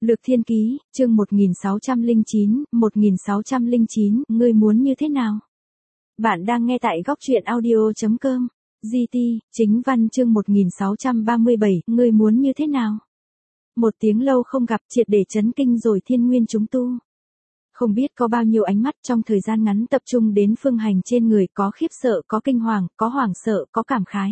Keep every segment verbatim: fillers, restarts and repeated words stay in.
Lược Thiên Ký, chương một nghìn sáu trăm lẻ chín, một nghìn sáu trăm lẻ chín, ngươi muốn như thế nào? Bạn đang nghe tại góc truyện audio chấm com. giê tê, chính văn chương một nghìn sáu trăm ba mươi bảy, ngươi muốn như thế nào? Một tiếng lâu không gặp triệt để chấn kinh rồi thiên nguyên chúng tu. Không biết có bao nhiêu ánh mắt trong thời gian ngắn tập trung đến Phương Hành trên người, có khiếp sợ, có kinh hoàng, có hoảng sợ, có cảm khái.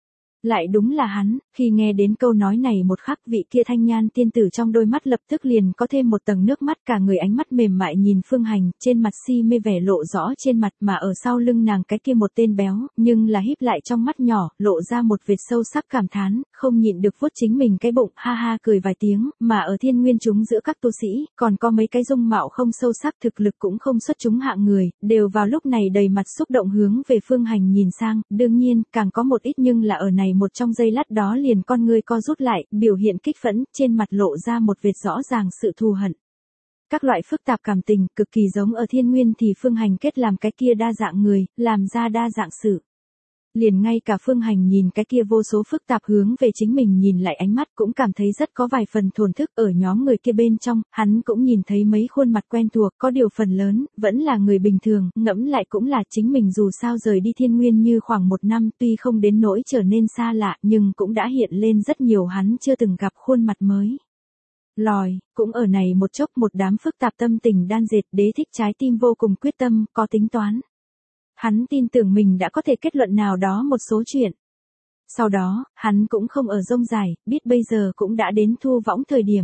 Lại đúng là hắn, khi nghe đến câu nói này một khắc, vị kia thanh nhan tiên tử trong đôi mắt lập tức liền có thêm một tầng nước mắt, cả người ánh mắt mềm mại nhìn Phương Hành, trên mặt si mê vẻ lộ rõ trên mặt, mà ở sau lưng nàng cái kia một tên béo, nhưng là híp lại trong mắt nhỏ, lộ ra một vệt sâu sắc cảm thán, không nhịn được vuốt chính mình cái bụng, ha ha cười vài tiếng, mà ở thiên nguyên chúng giữa các tu sĩ, còn có mấy cái dung mạo không sâu sắc, thực lực cũng không xuất chúng hạng người, đều vào lúc này đầy mặt xúc động hướng về Phương Hành nhìn sang, đương nhiên, càng có một ít nhưng là ở này một trong giây lát đó liền con người co rút lại, biểu hiện kích phẫn, trên mặt lộ ra một vệt rõ ràng sự thù hận. Các loại phức tạp cảm tình, cực kỳ giống ở thiên nguyên thì Phương Hành kết làm cái kia đa dạng người, làm ra đa dạng sự. Liền ngay cả Phương Hành nhìn cái kia vô số phức tạp hướng về chính mình nhìn lại ánh mắt cũng cảm thấy rất có vài phần thổn thức, ở nhóm người kia bên trong, hắn cũng nhìn thấy mấy khuôn mặt quen thuộc, có điều phần lớn, vẫn là người bình thường, ngẫm lại cũng là chính mình dù sao rời đi thiên nguyên như khoảng một năm, tuy không đến nỗi trở nên xa lạ, nhưng cũng đã hiện lên rất nhiều hắn chưa từng gặp khuôn mặt mới. Lòi, cũng ở này một chốc một đám phức tạp tâm tình đan dệt, đế thích trái tim vô cùng quyết tâm, có tính toán. Hắn tin tưởng mình đã có thể kết luận nào đó một số chuyện. Sau đó, hắn cũng không ở rông dài, biết bây giờ cũng đã đến thu võng thời điểm.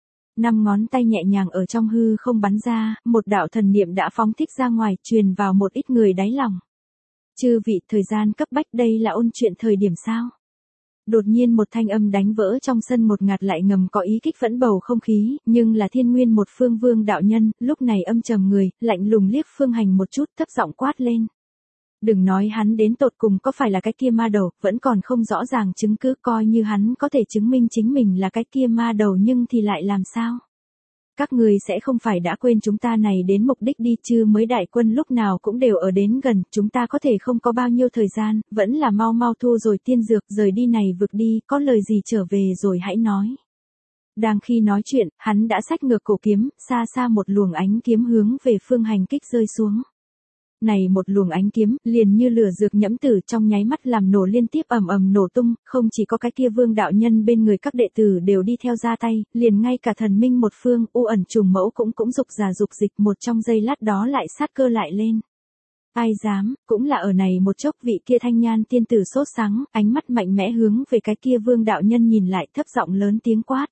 Năm ngón tay nhẹ nhàng ở trong hư không bắn ra, một đạo thần niệm đã phóng thích ra ngoài, truyền vào một ít người đáy lòng. Chư vị, thời gian cấp bách, đây là ôn chuyện thời điểm sao? Đột nhiên một thanh âm đánh vỡ trong sân một ngạt lại ngầm có ý kích phẫn bầu không khí, nhưng là thiên nguyên một phương vương đạo nhân, lúc này âm trầm người, lạnh lùng liếc Phương Hành một chút, thấp giọng quát lên. Đừng nói hắn đến tột cùng có phải là cái kia ma đầu, vẫn còn không rõ ràng chứng cứ, coi như hắn có thể chứng minh chính mình là cái kia ma đầu nhưng thì lại làm sao? Các người sẽ không phải đã quên chúng ta này đến mục đích đi chứ, mới đại quân lúc nào cũng đều ở đến gần, chúng ta có thể không có bao nhiêu thời gian, vẫn là mau mau thu rồi tiên dược, rời đi này vực đi, có lời gì trở về rồi hãy nói. Đang khi nói chuyện, hắn đã xách ngược cổ kiếm, xa xa một luồng ánh kiếm hướng về Phương Hành kích rơi xuống. Này một luồng ánh kiếm, liền như lửa dược nhẫm tử, trong nháy mắt làm nổ liên tiếp ầm ầm nổ tung, không chỉ có cái kia vương đạo nhân bên người các đệ tử đều đi theo ra tay, liền ngay cả thần minh một phương, u ẩn trùng mẫu cũng cũng dục giả dục dịch, một trong giây lát đó lại sát cơ lại lên. Ai dám, cũng là ở này một chốc vị kia thanh nhan tiên tử sốt sắng, ánh mắt mạnh mẽ hướng về cái kia vương đạo nhân nhìn lại, thấp giọng lớn tiếng quát.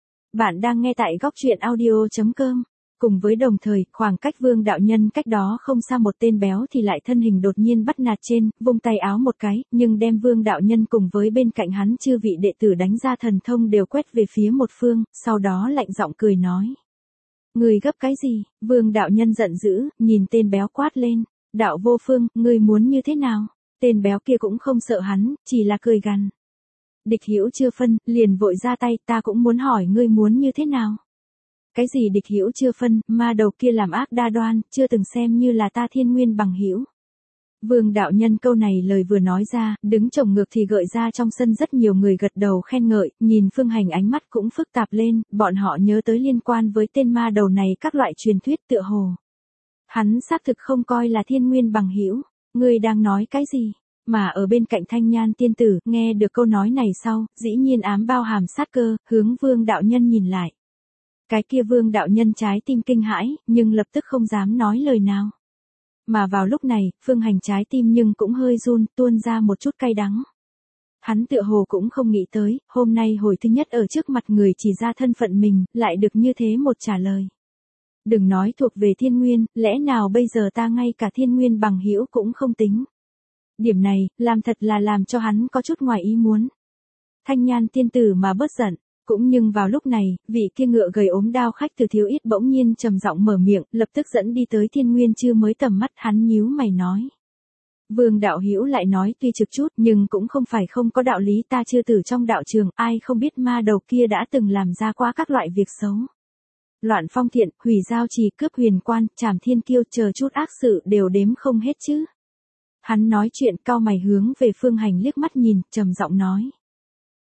Bạn đang nghe tại góc truyện audio chấm com. Cùng với đồng thời, khoảng cách vương đạo nhân cách đó không xa một tên béo thì lại thân hình đột nhiên bắt nạt trên, vung tay áo một cái, nhưng đem vương đạo nhân cùng với bên cạnh hắn chư vị đệ tử đánh ra thần thông đều quét về phía một phương, sau đó lạnh giọng cười nói. Người gấp cái gì? Vương đạo nhân giận dữ, nhìn tên béo quát lên. Đạo vô phương, ngươi muốn như thế nào? Tên béo kia cũng không sợ hắn, chỉ là cười gằn. Địch hữu chưa phân, liền vội ra tay, ta cũng muốn hỏi ngươi muốn như thế nào? Cái gì địch hữu chưa phân, ma đầu kia làm ác đa đoan, chưa từng xem như là ta thiên nguyên bằng hữu. Vương đạo nhân câu này lời vừa nói ra, đứng chồng ngược thì gợi ra trong sân rất nhiều người gật đầu khen ngợi, nhìn Phương Hành ánh mắt cũng phức tạp lên, bọn họ nhớ tới liên quan với tên ma đầu này các loại truyền thuyết tựa hồ. Hắn xác thực không coi là thiên nguyên bằng hữu, ngươi đang nói cái gì? Mà ở bên cạnh thanh nhan tiên tử, nghe được câu nói này sau, dĩ nhiên ám bao hàm sát cơ, hướng vương đạo nhân nhìn lại. Cái kia vương đạo nhân trái tim kinh hãi, nhưng lập tức không dám nói lời nào. Mà vào lúc này, Phương Hành trái tim nhưng cũng hơi run, tuôn ra một chút cay đắng. Hắn tựa hồ cũng không nghĩ tới, hôm nay hồi thứ nhất ở trước mặt người chỉ ra thân phận mình, lại được như thế một trả lời. Đừng nói thuộc về thiên nguyên, lẽ nào bây giờ ta ngay cả thiên nguyên bằng hữu cũng không tính. Điểm này, làm thật là làm cho hắn có chút ngoài ý muốn. Thanh nhan tiên tử mà bớt giận. Cũng nhưng vào lúc này, vị kia ngựa gầy ốm đao khách từ thiếu ít bỗng nhiên trầm giọng mở miệng, lập tức dẫn đi tới thiên nguyên chưa mới tầm mắt, hắn nhíu mày nói. Vương đạo hữu lại nói tuy trực chút nhưng cũng không phải không có đạo lý, ta chưa tử trong đạo trường, ai không biết ma đầu kia đã từng làm ra quá các loại việc xấu. Loạn phong thiện, hủy giao trì, cướp huyền quan, trảm thiên kiêu, chờ chút ác sự đều đếm không hết chứ. Hắn nói chuyện cau mày hướng về Phương Hành liếc mắt nhìn, trầm giọng nói.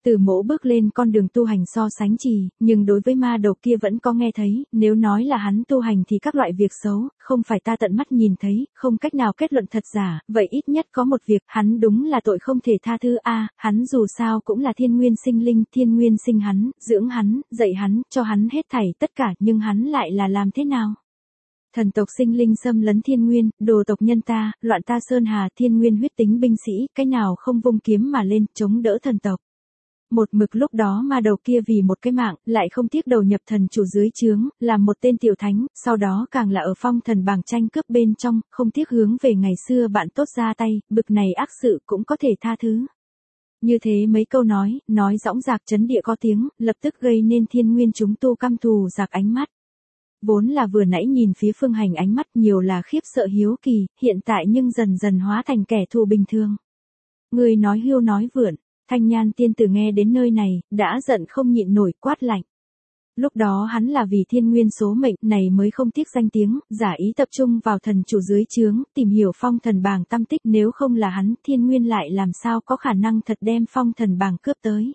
Từ Mỗ bước lên con đường tu hành so sánh trì, nhưng đối với ma đầu kia vẫn có nghe thấy, nếu nói là hắn tu hành thì các loại việc xấu, không phải ta tận mắt nhìn thấy, không cách nào kết luận thật giả, vậy ít nhất có một việc, hắn đúng là tội không thể tha thứ a, hắn dù sao cũng là thiên nguyên sinh linh, thiên nguyên sinh hắn, dưỡng hắn, dạy hắn, cho hắn hết thảy tất cả, nhưng hắn lại là làm thế nào? Thần tộc sinh linh xâm lấn thiên nguyên, đồ tộc nhân ta, loạn ta sơn hà, thiên nguyên huyết tính binh sĩ, cái nào không vung kiếm mà lên, chống đỡ thần tộc. Một mực lúc đó ma đầu kia vì một cái mạng, lại không tiếc đầu nhập thần chủ dưới trướng, làm một tên tiểu thánh, sau đó càng là ở phong thần bảng tranh cướp bên trong, không tiếc hướng về ngày xưa bạn tốt ra tay, bực này ác sự cũng có thể tha thứ. Như thế mấy câu nói, nói dõng dạc chấn địa có tiếng, lập tức gây nên thiên nguyên chúng tu căm thù giặc ánh mắt. Vốn là vừa nãy nhìn phía Phương Hành ánh mắt nhiều là khiếp sợ hiếu kỳ, hiện tại nhưng dần dần hóa thành kẻ thù bình thường. Người nói hưu nói vượn. Thanh Nhan tiên tử nghe đến nơi này, đã giận không nhịn nổi, quát lạnh. Lúc đó hắn là vì thiên nguyên số mệnh này mới không tiếc danh tiếng, giả ý tập trung vào thần chủ dưới trướng, tìm hiểu phong thần bảng tâm tích, nếu không là hắn, thiên nguyên lại làm sao có khả năng thật đem phong thần bảng cướp tới.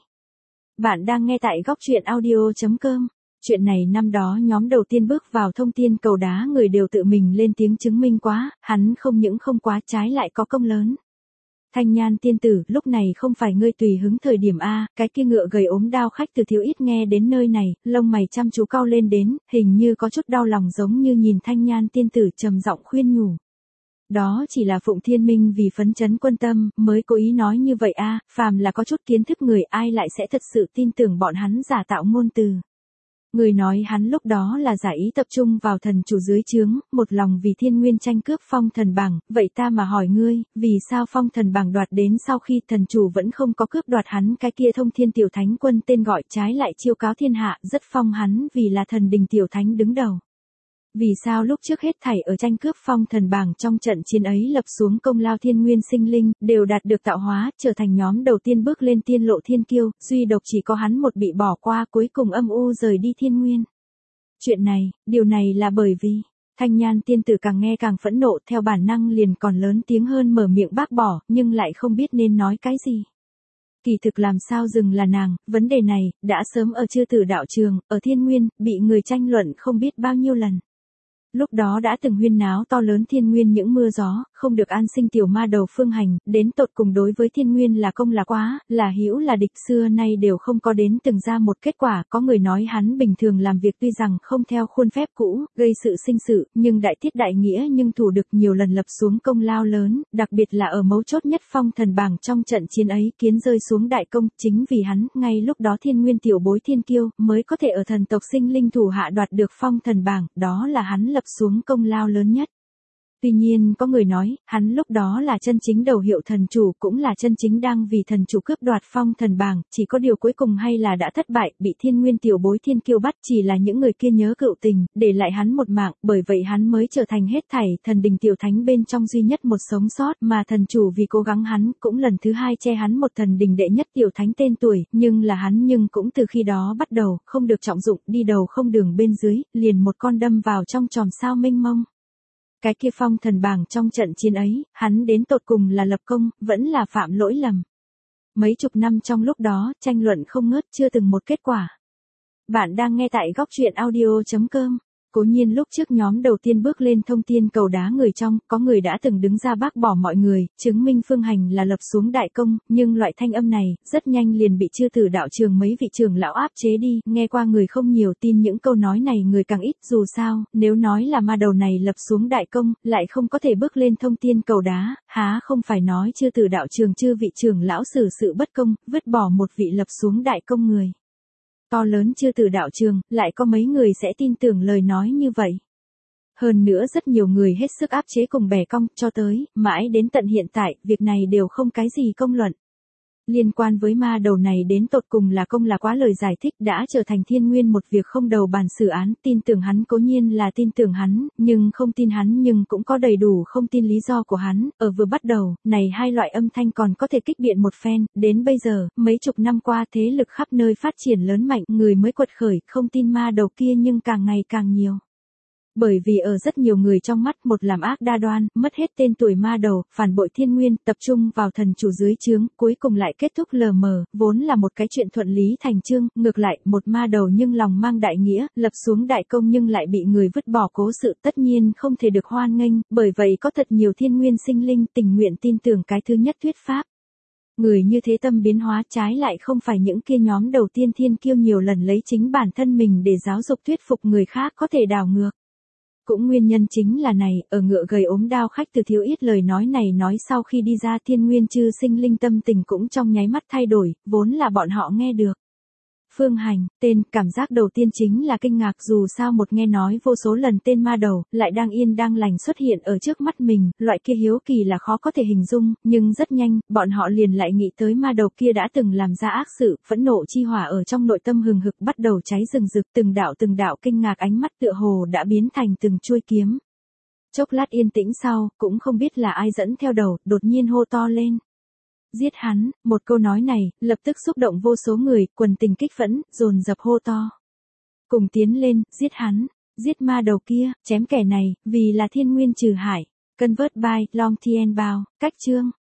Bạn đang nghe tại góc truyện audio chấm com. Chuyện này năm đó nhóm đầu tiên bước vào thông thiên cầu đá người đều tự mình lên tiếng chứng minh quá, hắn không những không quá trái lại có công lớn. Thanh Nhan tiên tử, lúc này không phải ngươi tùy hứng thời điểm A, cái kia ngựa gầy ốm đao khách từ thiếu ít nghe đến nơi này, lông mày chăm chú cau lên đến, hình như có chút đau lòng giống như nhìn Thanh Nhan tiên tử trầm giọng khuyên nhủ. Đó chỉ là Phụng Thiên Minh vì phấn chấn quân tâm, mới cố ý nói như vậy A, phàm là có chút kiến thức người ai lại sẽ thật sự tin tưởng bọn hắn giả tạo ngôn từ. Người nói hắn lúc đó là giả ý tập trung vào thần chủ dưới trướng, một lòng vì thiên nguyên tranh cướp phong thần bảng, vậy ta mà hỏi ngươi, vì sao phong thần bảng đoạt đến sau khi thần chủ vẫn không có cướp đoạt hắn cái kia thông thiên tiểu thánh quân tên gọi trái lại chiêu cáo thiên hạ, rất phong hắn vì là thần đình tiểu thánh đứng đầu. Vì sao lúc trước hết thảy ở tranh cướp phong thần bảng trong trận chiến ấy lập xuống công lao thiên nguyên sinh linh, đều đạt được tạo hóa, trở thành nhóm đầu tiên bước lên tiên lộ thiên kiêu, duy độc chỉ có hắn một bị bỏ qua cuối cùng âm u rời đi thiên nguyên. Chuyện này, điều này là bởi vì, Thanh Nhan tiên tử càng nghe càng phẫn nộ theo bản năng liền còn lớn tiếng hơn mở miệng bác bỏ, nhưng lại không biết nên nói cái gì. Kỳ thực làm sao dừng là nàng, vấn đề này, đã sớm ở chư tử đạo trường, ở thiên nguyên, bị người tranh luận không biết bao nhiêu lần. Lúc đó đã từng huyên náo to lớn thiên nguyên những mưa gió, không được an sinh tiểu ma đầu Phương Hành, đến tột cùng đối với thiên nguyên là công là quá, là hữu là địch xưa nay đều không có đến từng ra một kết quả, có người nói hắn bình thường làm việc tuy rằng không theo khuôn phép cũ, gây sự sinh sự, nhưng đại tiết đại nghĩa nhưng thủ được nhiều lần lập xuống công lao lớn, đặc biệt là ở mấu chốt nhất phong thần bảng trong trận chiến ấy kiến rơi xuống đại công, chính vì hắn, ngay lúc đó thiên nguyên tiểu bối thiên kiêu, mới có thể ở thần tộc sinh linh thủ hạ đoạt được phong thần bảng, đó là hắn lập xuống công lao lớn nhất. Tuy nhiên có người nói, hắn lúc đó là chân chính đầu hiệu thần chủ cũng là chân chính đang vì thần chủ cướp đoạt phong thần bảng, chỉ có điều cuối cùng hay là đã thất bại, bị thiên nguyên tiểu bối thiên kiêu bắt, chỉ là những người kia nhớ cựu tình, để lại hắn một mạng, bởi vậy hắn mới trở thành hết thảy thần đình tiểu thánh bên trong duy nhất một sống sót, mà thần chủ vì cố gắng hắn, cũng lần thứ hai che hắn một thần đình đệ nhất tiểu thánh tên tuổi, nhưng là hắn nhưng cũng từ khi đó bắt đầu, không được trọng dụng, đi đầu không đường bên dưới, liền một con đâm vào trong chòm sao mênh mông. Cái kia phong thần bảng trong trận chiến ấy, hắn đến tột cùng là lập công, vẫn là phạm lỗi lầm. Mấy chục năm trong lúc đó, tranh luận không ngớt chưa từng một kết quả. Bạn đang nghe tại góc truyện audio chấm com. Cố nhiên lúc trước nhóm đầu tiên bước lên thông thiên cầu đá người trong, có người đã từng đứng ra bác bỏ mọi người, chứng minh Phương Hành là lập xuống đại công, nhưng loại thanh âm này, rất nhanh liền bị chư tử đạo trường mấy vị trưởng lão áp chế đi, nghe qua người không nhiều tin những câu nói này người càng ít, dù sao, nếu nói là ma đầu này lập xuống đại công, lại không có thể bước lên thông thiên cầu đá, há không phải nói chư tử đạo trường chư vị trưởng lão xử sự bất công, vứt bỏ một vị lập xuống đại công người. To lớn chưa từ đạo trường, lại có mấy người sẽ tin tưởng lời nói như vậy. Hơn nữa rất nhiều người hết sức áp chế cùng bẻ cong, cho tới, mãi đến tận hiện tại, việc này đều không cái gì công luận. Liên quan với ma đầu này đến tột cùng là công là quá lời giải thích đã trở thành thiên nguyên một việc không đầu bàn xử án, tin tưởng hắn cố nhiên là tin tưởng hắn, nhưng không tin hắn nhưng cũng có đầy đủ không tin lý do của hắn, ở vừa bắt đầu, này hai loại âm thanh còn có thể kích biện một phen, đến bây giờ, mấy chục năm qua thế lực khắp nơi phát triển lớn mạnh, người mới quật khởi, không tin ma đầu kia nhưng càng ngày càng nhiều. Bởi vì ở rất nhiều người trong mắt một làm ác đa đoan, mất hết tên tuổi ma đầu, phản bội thiên nguyên, tập trung vào thần chủ dưới trướng, cuối cùng lại kết thúc lờ mờ, vốn là một cái chuyện thuận lý thành chương, ngược lại, một ma đầu nhưng lòng mang đại nghĩa, lập xuống đại công nhưng lại bị người vứt bỏ cố sự, tất nhiên không thể được hoan nghênh, bởi vậy có thật nhiều thiên nguyên sinh linh tình nguyện tin tưởng cái thứ nhất thuyết pháp. Người như thế tâm biến hóa trái lại không phải những kia nhóm đầu tiên thiên kiêu nhiều lần lấy chính bản thân mình để giáo dục thuyết phục người khác có thể đảo ngược. Cũng nguyên nhân chính là này, ở ngựa gầy ốm đao khách từ thiếu ít lời nói này nói sau khi đi ra thiên nguyên chư sinh linh tâm tình cũng trong nháy mắt thay đổi, vốn là bọn họ nghe được. Phương Hành, tên, cảm giác đầu tiên chính là kinh ngạc dù sao một nghe nói vô số lần tên ma đầu, lại đang yên đang lành xuất hiện ở trước mắt mình, loại kia hiếu kỳ là khó có thể hình dung, nhưng rất nhanh, bọn họ liền lại nghĩ tới ma đầu kia đã từng làm ra ác sự, phẫn nộ chi hỏa ở trong nội tâm hừng hực bắt đầu cháy rừng rực, từng đạo từng đạo kinh ngạc ánh mắt tựa hồ đã biến thành từng chuôi kiếm. Chốc lát yên tĩnh sau, cũng không biết là ai dẫn theo đầu, đột nhiên hô to lên. Giết hắn, một câu nói này, lập tức xúc động vô số người, quần tình kích phẫn, dồn dập hô to. Cùng tiến lên, giết hắn, giết ma đầu kia, chém kẻ này, vì là thiên nguyên trừ hải. Convert by, Long Tien Bao, cách chương.